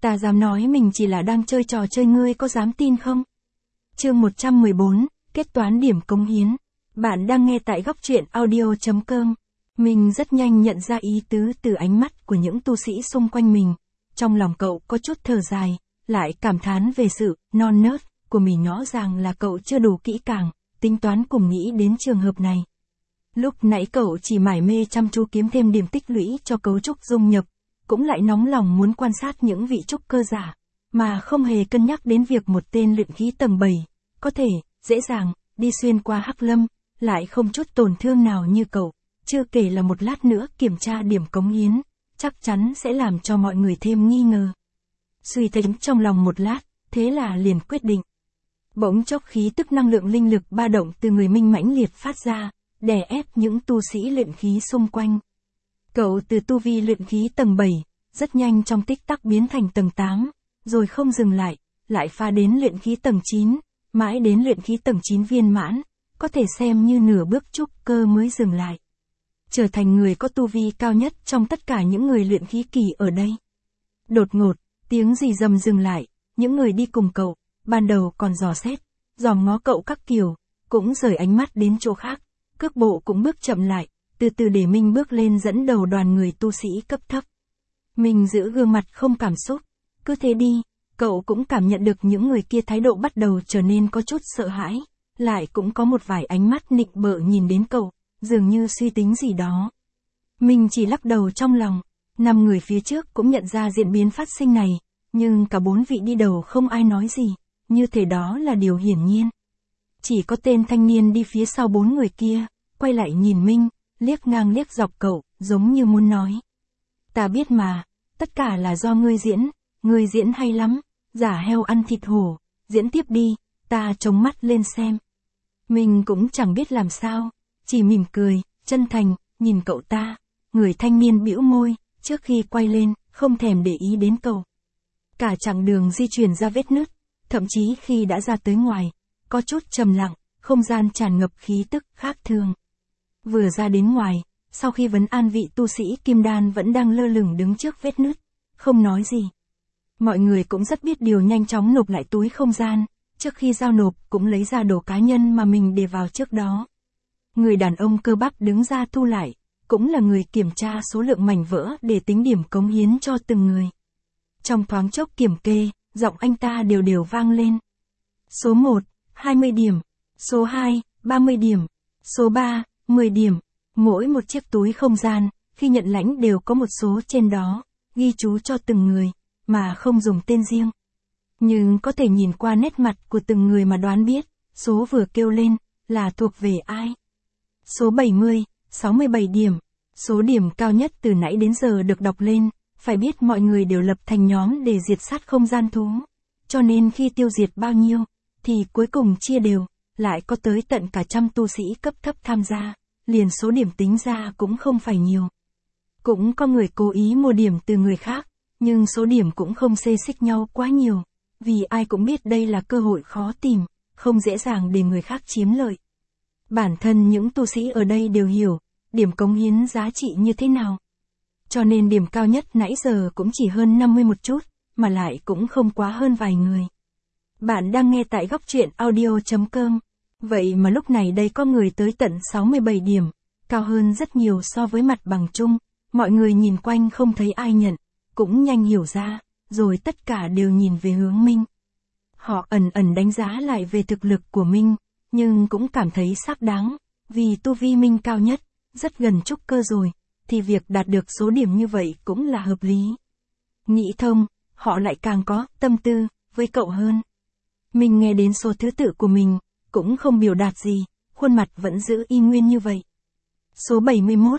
Ta dám nói mình chỉ là đang chơi trò chơi, ngươi có dám tin không? Chương 114, kết toán điểm cống hiến. Bạn đang nghe tại góc truyện audio.com. Mình rất nhanh nhận ra ý tứ từ ánh mắt của những tu sĩ xung quanh mình. Trong lòng cậu có chút thở dài, lại cảm thán về sự non nớt của mình. Rõ ràng là cậu chưa đủ kỹ càng, tính toán cùng nghĩ đến trường hợp này. Lúc nãy cậu chỉ mải mê chăm chú kiếm thêm điểm tích lũy cho cấu trúc dung nhập, cũng lại nóng lòng muốn quan sát những vị trúc cơ giả, mà không hề cân nhắc đến việc một tên luyện khí tầng 7, có thể, dễ dàng, đi xuyên qua Hắc Lâm, lại không chút tổn thương nào như cậu, chưa kể là một lát nữa kiểm tra điểm cống hiến, chắc chắn sẽ làm cho mọi người thêm nghi ngờ. Suy tính trong lòng một lát, thế là liền quyết định. Bỗng chốc khí tức năng lượng linh lực ba động từ người Minh mãnh liệt phát ra, đè ép những tu sĩ luyện khí xung quanh. Cậu từ tu vi luyện khí tầng 7, rất nhanh trong tích tắc biến thành tầng 8, rồi không dừng lại pha đến luyện khí tầng 9, mãi đến luyện khí tầng 9 viên mãn, có thể xem như nửa bước trúc cơ mới dừng lại. Trở thành người có tu vi cao nhất trong tất cả những người luyện khí kỳ ở đây. Đột ngột, tiếng rì rầm dừng lại, những người đi cùng cậu, ban đầu còn dò xét, dòm ngó cậu các kiểu, cũng rời ánh mắt đến chỗ khác, cước bộ cũng bước chậm lại, từ từ để Minh bước lên dẫn đầu đoàn người tu sĩ cấp thấp. Minh giữ gương mặt không cảm xúc, cứ thế đi, cậu cũng cảm nhận được những người kia thái độ bắt đầu trở nên có chút sợ hãi, lại cũng có một vài ánh mắt nịnh bợ nhìn đến cậu, dường như suy tính gì đó. Minh chỉ lắc đầu trong lòng, 5 người phía trước cũng nhận ra diễn biến phát sinh này, nhưng cả 4 vị đi đầu không ai nói gì, như thể đó là điều hiển nhiên. Chỉ có tên thanh niên đi phía sau 4 người kia, quay lại nhìn Minh, liếc ngang liếc dọc cậu, giống như muốn nói. Ta biết mà, tất cả là do ngươi diễn hay lắm, giả heo ăn thịt hổ, diễn tiếp đi, ta trông mắt lên xem. Mình cũng chẳng biết làm sao, chỉ mỉm cười, chân thành, nhìn cậu ta, người thanh niên bĩu môi, trước khi quay lên, không thèm để ý đến cậu. Cả chặng đường di chuyển ra vết nứt, thậm chí khi đã ra tới ngoài, có chút trầm lặng, không gian tràn ngập khí tức khác thường. Vừa ra đến ngoài, sau khi vấn an vị tu sĩ kim đan vẫn đang lơ lửng đứng trước vết nứt, không nói gì. Mọi người cũng rất biết điều, nhanh chóng nộp lại túi không gian, trước khi giao nộp cũng lấy ra đồ cá nhân mà mình để vào trước đó. Người đàn ông cơ bắp đứng ra thu lại, cũng là người kiểm tra số lượng mảnh vỡ để tính điểm cống hiến cho từng người. Trong thoáng chốc kiểm kê, giọng anh ta đều đều vang lên. Số 1, 20 điểm, số 2, 30 điểm, số 3, 10 điểm. Mỗi một chiếc túi không gian, khi nhận lãnh đều có một số trên đó, ghi chú cho từng người, mà không dùng tên riêng. Nhưng có thể nhìn qua nét mặt của từng người mà đoán biết, số vừa kêu lên, là thuộc về ai. Số 70, 67 điểm, số điểm cao nhất từ nãy đến giờ được đọc lên, phải biết mọi người đều lập thành nhóm để diệt sát không gian thú. Cho nên khi tiêu diệt bao nhiêu, thì cuối cùng chia đều, lại có tới tận cả trăm tu sĩ cấp thấp tham gia, liền số điểm tính ra cũng không phải nhiều. Cũng có người cố ý mua điểm từ người khác, nhưng số điểm cũng không xê xích nhau quá nhiều, vì ai cũng biết đây là cơ hội khó tìm, không dễ dàng để người khác chiếm lợi. Bản thân những tu sĩ ở đây đều hiểu, điểm cống hiến giá trị như thế nào. Cho nên điểm cao nhất nãy giờ cũng chỉ hơn 50 một chút, mà lại cũng không quá hơn vài người. Bạn đang nghe tại góc truyện audio.com. Vậy mà lúc này đây có người tới tận 67 điểm, cao hơn rất nhiều so với mặt bằng chung, mọi người nhìn quanh không thấy ai nhận, cũng nhanh hiểu ra, rồi tất cả đều nhìn về hướng Minh. Họ ẩn ẩn đánh giá lại về thực lực của Minh, nhưng cũng cảm thấy xác đáng, vì tu vi Minh cao nhất, rất gần trúc cơ rồi, thì việc đạt được số điểm như vậy cũng là hợp lý. Nghĩ thông, họ lại càng có tâm tư với cậu hơn. Mình nghe đến số thứ tự của mình, cũng không biểu đạt gì, khuôn mặt vẫn giữ y nguyên như vậy. Số 71,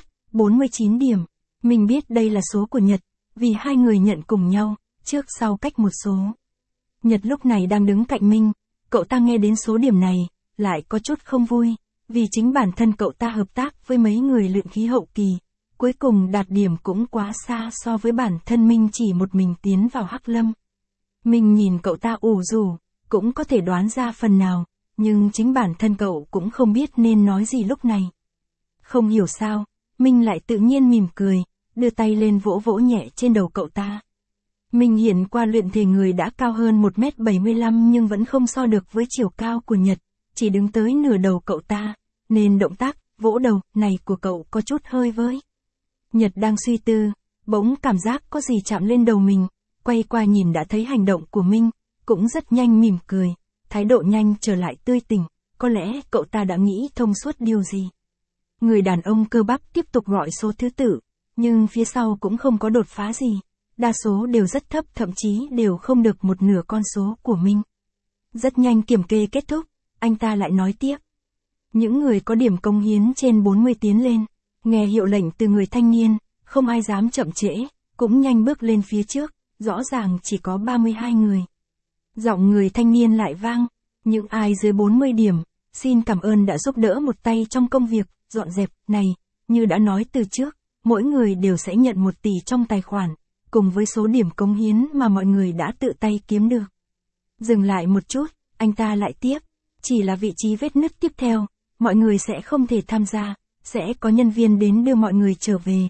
49 điểm. Mình biết đây là số của Nhật, vì hai người nhận cùng nhau, trước sau cách một số. Nhật lúc này đang đứng cạnh Minh, cậu ta nghe đến số điểm này, lại có chút không vui, vì chính bản thân cậu ta hợp tác với mấy người luyện khí hậu kỳ, cuối cùng đạt điểm cũng quá xa so với bản thân Minh chỉ một mình tiến vào Hắc Lâm. Mình nhìn cậu ta ủ rũ, cũng có thể đoán ra phần nào, nhưng chính bản thân cậu cũng không biết nên nói gì lúc này. Không hiểu sao, Minh lại tự nhiên mỉm cười, đưa tay lên vỗ vỗ nhẹ trên đầu cậu ta. Mình hiện qua luyện thể người đã cao hơn 1m75 nhưng vẫn không so được với chiều cao của Nhật, chỉ đứng tới nửa đầu cậu ta, nên động tác, vỗ đầu, này của cậu có chút hơi với. Nhật đang suy tư, bỗng cảm giác có gì chạm lên đầu mình, quay qua nhìn đã thấy hành động của Minh, cũng rất nhanh mỉm cười, thái độ nhanh trở lại tươi tỉnh, có lẽ cậu ta đã nghĩ thông suốt điều gì. Người đàn ông cơ bắp tiếp tục gọi số thứ tự, nhưng phía sau cũng không có đột phá gì, đa số đều rất thấp, thậm chí đều không được một nửa con số của Minh. Rất nhanh kiểm kê kết thúc, anh ta lại nói tiếp. Những người có điểm cống hiến trên 40 tiến lên, nghe hiệu lệnh từ người thanh niên, không ai dám chậm trễ, cũng nhanh bước lên phía trước, rõ ràng chỉ có 32 người. Giọng người thanh niên lại vang, những ai dưới 40 điểm, xin cảm ơn đã giúp đỡ một tay trong công việc dọn dẹp này, như đã nói từ trước, mỗi người đều sẽ nhận 1 tỷ trong tài khoản, cùng với số điểm cống hiến mà mọi người đã tự tay kiếm được. Dừng lại một chút, anh ta lại tiếp, chỉ là vị trí vết nứt tiếp theo, mọi người sẽ không thể tham gia, sẽ có nhân viên đến đưa mọi người trở về.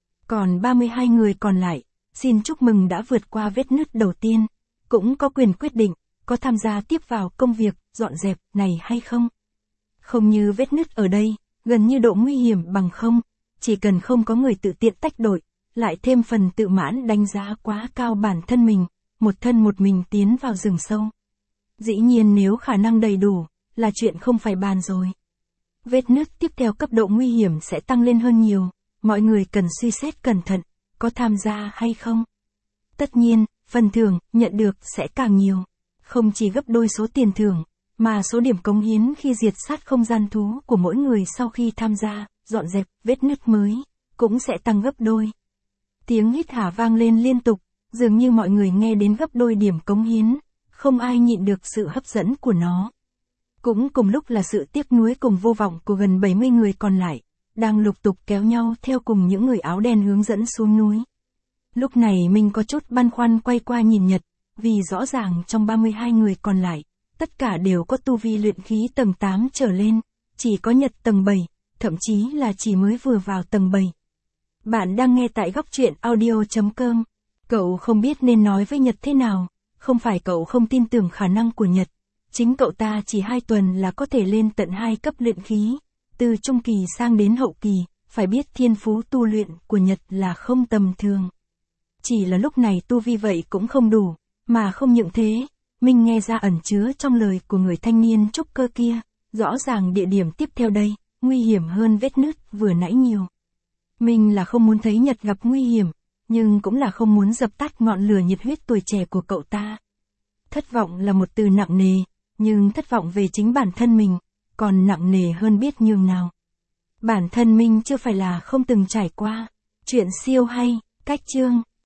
Còn 32 người còn lại, xin chúc mừng đã vượt qua vết nứt đầu tiên, cũng có quyền quyết định, có tham gia tiếp vào công việc dọn dẹp này hay không. Không như vết nứt ở đây, gần như độ nguy hiểm bằng không, chỉ cần không có người tự tiện tách đội, lại thêm phần tự mãn đánh giá quá cao bản thân mình, một thân một mình tiến vào rừng sâu. Dĩ nhiên nếu khả năng đầy đủ, là chuyện không phải bàn rồi. Vết nứt tiếp theo cấp độ nguy hiểm sẽ tăng lên hơn nhiều, mọi người cần suy xét cẩn thận, có tham gia hay không. Tất nhiên, phần thưởng nhận được sẽ càng nhiều, không chỉ gấp đôi số tiền thưởng, mà số điểm cống hiến khi diệt sát không gian thú của mỗi người sau khi tham gia, dọn dẹp vết nứt mới, cũng sẽ tăng gấp đôi. Tiếng hít hả vang lên liên tục, dường như mọi người nghe đến gấp đôi điểm cống hiến, không ai nhịn được sự hấp dẫn của nó. Cũng cùng lúc là sự tiếc nuối cùng vô vọng của gần 70 người còn lại, đang lục tục kéo nhau theo cùng những người áo đen hướng dẫn xuống núi. Lúc này mình có chút băn khoăn quay qua nhìn Nhật, vì rõ ràng trong 32 người còn lại, tất cả đều có tu vi luyện khí tầng 8 trở lên, chỉ có Nhật tầng 7, thậm chí là chỉ mới vừa vào tầng 7. Bạn đang nghe tại góc truyện audio.com. Cậu không biết nên nói với Nhật thế nào, không phải cậu không tin tưởng khả năng của Nhật. Chính cậu ta chỉ 2 tuần là có thể lên tận 2 cấp luyện khí, từ trung kỳ sang đến hậu kỳ, phải biết thiên phú tu luyện của Nhật là không tầm thường. Chỉ là lúc này tu vi vậy cũng không đủ, mà không những thế, mình nghe ra ẩn chứa trong lời của người thanh niên trúc cơ kia, rõ ràng địa điểm tiếp theo đây, nguy hiểm hơn vết nứt vừa nãy nhiều. Mình là không muốn thấy Nhật gặp nguy hiểm, nhưng cũng là không muốn dập tắt ngọn lửa nhiệt huyết tuổi trẻ của cậu ta. Thất vọng là một từ nặng nề, nhưng thất vọng về chính bản thân mình, còn nặng nề hơn biết nhường nào. Bản thân mình chưa phải là không từng trải qua. Chuyện siêu hay, cách chương.